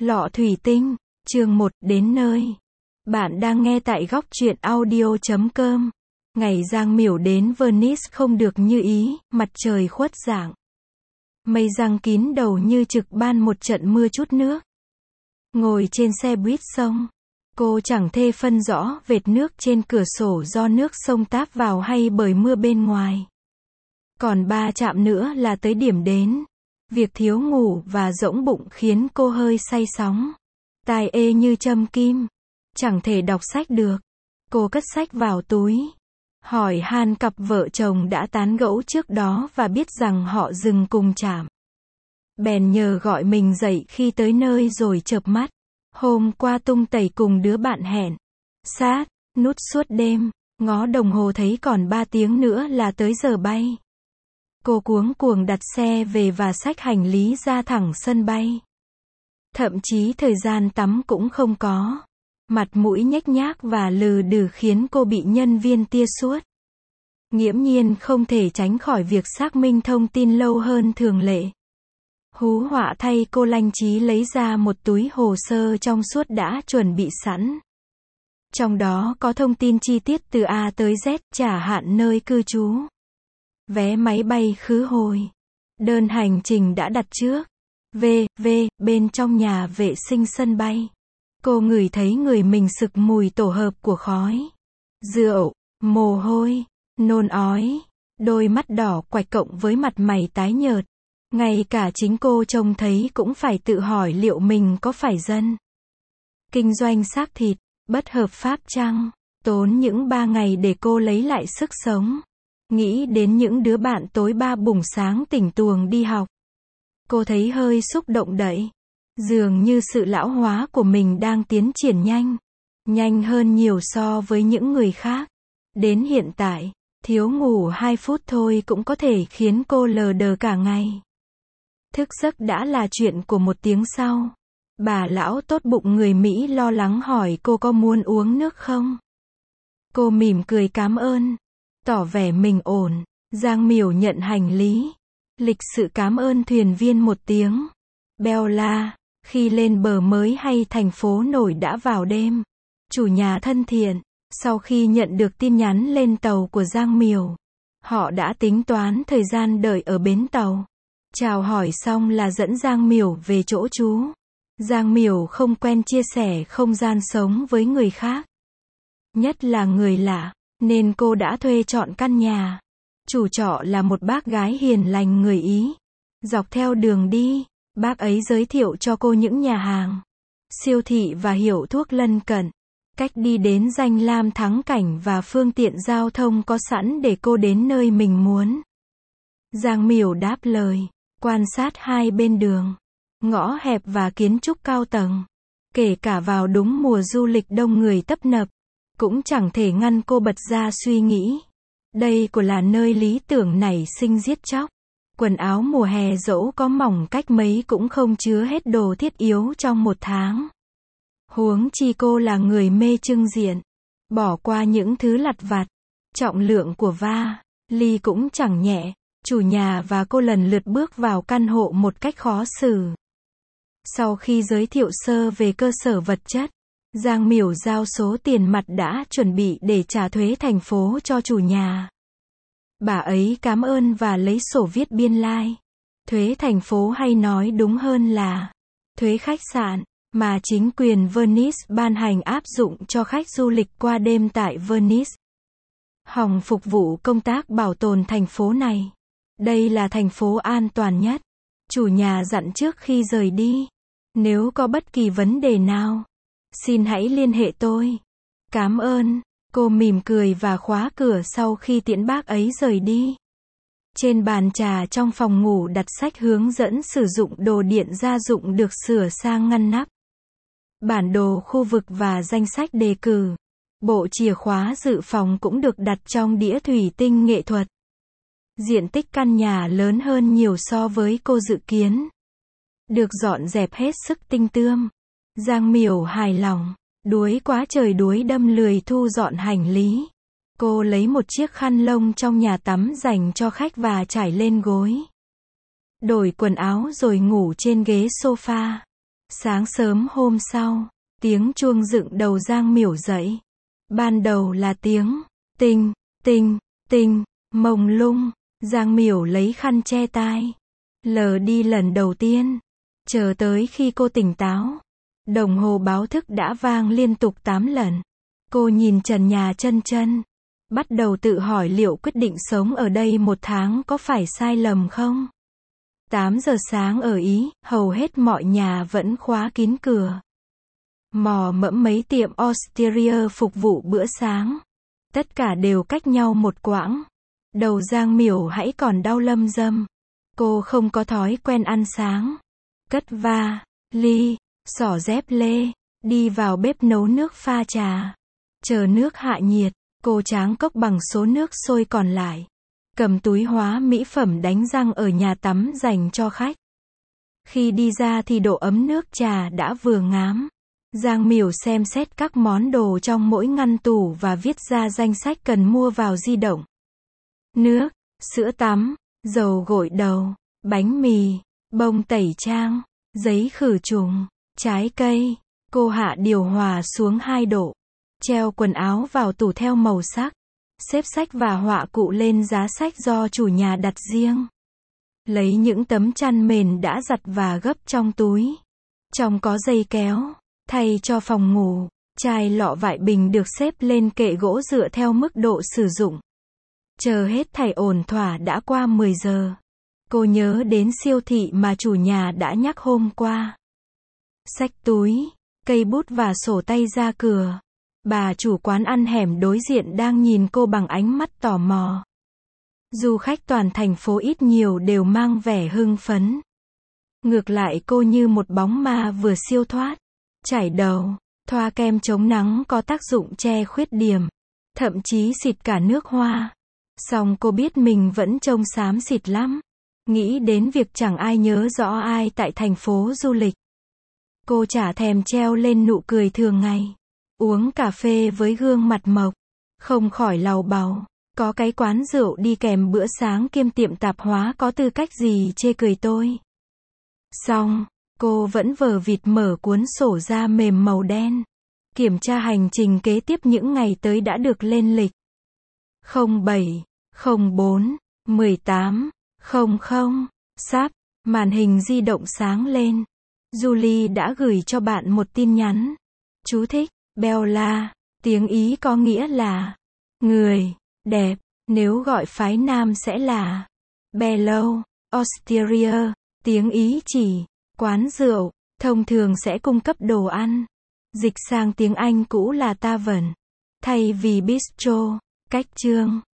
Lọ thủy tinh, chương 1, đến nơi. Bạn đang nghe tại góc truyện audio.com. Ngày Giang Miểu đến Venice không được như ý, mặt trời khuất dạng. Mây giăng kín đầu như trực ban một trận mưa chút nước. Ngồi trên xe buýt sông, cô chẳng thê phân rõ vệt nước trên cửa sổ do nước sông táp vào hay bởi mưa bên ngoài. Còn 3 trạm nữa là tới điểm đến. Việc thiếu ngủ và rỗng bụng khiến cô hơi say sóng. Tai ê như châm kim. Chẳng thể đọc sách được. Cô cất sách vào túi. Hỏi han cặp vợ chồng đã tán gẫu trước đó và biết rằng họ dừng cùng trạm. Bèn nhờ gọi mình dậy khi tới nơi rồi chợp mắt. Hôm qua tung tẩy cùng đứa bạn hẹn. Sát, nút suốt đêm, ngó đồng hồ thấy còn 3 tiếng nữa là tới giờ bay. Cô cuống cuồng đặt xe về và xách hành lý ra thẳng sân bay. Thậm chí thời gian tắm cũng không có. Mặt mũi nhếch nhác và lừ đừ khiến cô bị nhân viên tia suốt. Nghiễm nhiên không thể tránh khỏi việc xác minh thông tin lâu hơn thường lệ. Hú họa thay cô lanh trí lấy ra một túi hồ sơ trong suốt đã chuẩn bị sẵn. Trong đó có thông tin chi tiết từ A tới Z, trả hạn nơi cư trú, vé máy bay khứ hồi, đơn hành trình đã đặt trước, bên trong nhà vệ sinh sân bay. Cô ngửi thấy người mình sực mùi tổ hợp của khói, rượu, mồ hôi, nôn ói, đôi mắt đỏ quạch cộng với mặt mày tái nhợt. Ngay cả chính cô trông thấy cũng phải tự hỏi liệu mình có phải dân kinh doanh xác thịt, bất hợp pháp chăng? Tốn những 3 ngày để cô lấy lại sức sống. Nghĩ đến những đứa bạn tối 3 bùng sáng tỉnh tuồng đi học. Cô thấy hơi xúc động đậy. Dường như sự lão hóa của mình đang tiến triển nhanh. Nhanh hơn nhiều so với những người khác. Đến hiện tại, thiếu ngủ 2 phút thôi cũng có thể khiến cô lờ đờ cả ngày. Thức giấc đã là chuyện của 1 tiếng sau. Bà lão tốt bụng người Mỹ lo lắng hỏi cô có muốn uống nước không? Cô mỉm cười cảm ơn. Tỏ vẻ mình ổn. Giang Miểu nhận hành lý. Lịch sự cảm ơn thuyền viên 1 tiếng. Bella, khi lên bờ mới hay thành phố nổi đã vào đêm. Chủ nhà thân thiện. Sau khi nhận được tin nhắn lên tàu của Giang Miểu, họ đã tính toán thời gian đợi ở bến tàu. Chào hỏi xong là dẫn Giang Miểu về chỗ trú. Giang Miểu không quen chia sẻ không gian sống với người khác. Nhất là người lạ, nên cô đã thuê trọn căn nhà. Chủ trọ là một bác gái hiền lành người Ý. Dọc theo đường đi, bác ấy giới thiệu cho cô những nhà hàng, siêu thị và hiệu thuốc lân cận. Cách đi đến danh lam thắng cảnh và phương tiện giao thông có sẵn để cô đến nơi mình muốn. Giang Miểu đáp lời, quan sát hai bên đường, ngõ hẹp và kiến trúc cao tầng. Kể cả vào đúng mùa du lịch đông người tấp nập, cũng chẳng thể ngăn cô bật ra suy nghĩ. Đây của là nơi lý tưởng nảy sinh giết chóc. Quần áo mùa hè dẫu có mỏng cách mấy cũng không chứa hết đồ thiết yếu trong 1 tháng. Huống chi cô là người mê trưng diện. Bỏ qua những thứ lặt vặt. Trọng lượng của vali cũng chẳng nhẹ. Chủ nhà và cô lần lượt bước vào căn hộ một cách khó xử. Sau khi giới thiệu sơ về cơ sở vật chất, Giang Miểu giao số tiền mặt đã chuẩn bị để trả thuế thành phố cho chủ nhà. Bà ấy cảm ơn và lấy sổ viết biên lai. Thuế thành phố hay nói đúng hơn là thuế khách sạn, mà chính quyền Venice ban hành áp dụng cho khách du lịch qua đêm tại Venice. Hòng phục vụ công tác bảo tồn thành phố này. Đây là thành phố an toàn nhất. Chủ nhà dặn trước khi rời đi. Nếu có bất kỳ vấn đề nào, xin hãy liên hệ tôi. Cảm ơn. Cô mỉm cười và khóa cửa sau khi tiễn bác ấy rời đi. Trên bàn trà trong phòng ngủ đặt sách hướng dẫn sử dụng đồ điện gia dụng được sửa sang ngăn nắp. Bản đồ khu vực và danh sách đề cử. Bộ chìa khóa dự phòng cũng được đặt trong đĩa thủy tinh nghệ thuật. Diện tích căn nhà lớn hơn nhiều so với cô dự kiến. Được dọn dẹp hết sức tinh tươm. Giang Miểu hài lòng. Đuối quá trời đuối đâm lười thu dọn hành lý. Cô lấy một chiếc khăn lông trong nhà tắm dành cho khách và trải lên gối. Đổi quần áo rồi ngủ trên ghế sofa. Sáng sớm hôm sau, tiếng chuông dựng đầu Giang Miểu dậy. Ban đầu là tiếng tinh, tinh, tinh, mông lung. Giang Miểu lấy khăn che tai. Lờ đi lần đầu tiên. Chờ tới khi cô tỉnh táo. Đồng hồ báo thức đã vang liên tục 8 lần. Cô nhìn trần nhà chân chân. Bắt đầu tự hỏi liệu quyết định sống ở đây 1 tháng có phải sai lầm không? 8 giờ sáng ở Ý, hầu hết mọi nhà vẫn khóa kín cửa. Mò mẫm mấy tiệm Osteria phục vụ bữa sáng. Tất cả đều cách nhau một quãng. Đầu Giang Miểu hãy còn đau lâm dâm. Cô không có thói quen ăn sáng. Cất va, ly, xỏ dép lê, đi vào bếp nấu nước pha trà. Chờ nước hạ nhiệt, cô tráng cốc bằng số nước sôi còn lại. Cầm túi hóa mỹ phẩm đánh răng ở nhà tắm dành cho khách. Khi đi ra thì độ ấm nước trà đã vừa ngám. Giang Miểu xem xét các món đồ trong mỗi ngăn tủ và viết ra danh sách cần mua vào di động. Nước, sữa tắm, dầu gội đầu, bánh mì, bông tẩy trang, giấy khử trùng, trái cây. Cô hạ điều hòa xuống 2 độ. Treo quần áo vào tủ theo màu sắc. Xếp sách và họa cụ lên giá sách do chủ nhà đặt riêng. Lấy những tấm chăn mền đã giặt và gấp trong túi. Trong có dây kéo. Thay cho phòng ngủ. Chai lọ vại bình được xếp lên kệ gỗ dựa theo mức độ sử dụng. Chờ hết thảy ổn thỏa đã qua 10 giờ. Cô nhớ đến siêu thị mà chủ nhà đã nhắc hôm qua. Xách túi, cây bút và sổ tay ra cửa. Bà chủ quán ăn hẻm đối diện đang nhìn cô bằng ánh mắt tò mò. Du khách toàn thành phố ít nhiều đều mang vẻ hưng phấn. Ngược lại cô như một bóng ma vừa siêu thoát. Chải đầu, thoa kem chống nắng có tác dụng che khuyết điểm. Thậm chí xịt cả nước hoa. Song cô biết mình vẫn trông xám xịt lắm. Nghĩ đến việc chẳng ai nhớ rõ ai tại thành phố du lịch. Cô chả thèm treo lên nụ cười thường ngày. Uống cà phê với gương mặt mộc. Không khỏi làu bàu. Có cái quán rượu đi kèm bữa sáng kiêm tiệm tạp hóa có tư cách gì chê cười tôi. Xong, cô vẫn vờ vịt mở cuốn sổ da mềm màu đen. Kiểm tra hành trình kế tiếp những ngày tới đã được lên lịch. 07, 04, 18, 00, sắp, màn hình di động sáng lên. Julie đã gửi cho bạn một tin nhắn. Chú thích, Bella, tiếng Ý có nghĩa là người, đẹp, nếu gọi phái nam sẽ là Bello, Osteria, tiếng Ý chỉ quán rượu, thông thường sẽ cung cấp đồ ăn. Dịch sang tiếng Anh cũ là tavern, thay vì bistro, cách chương.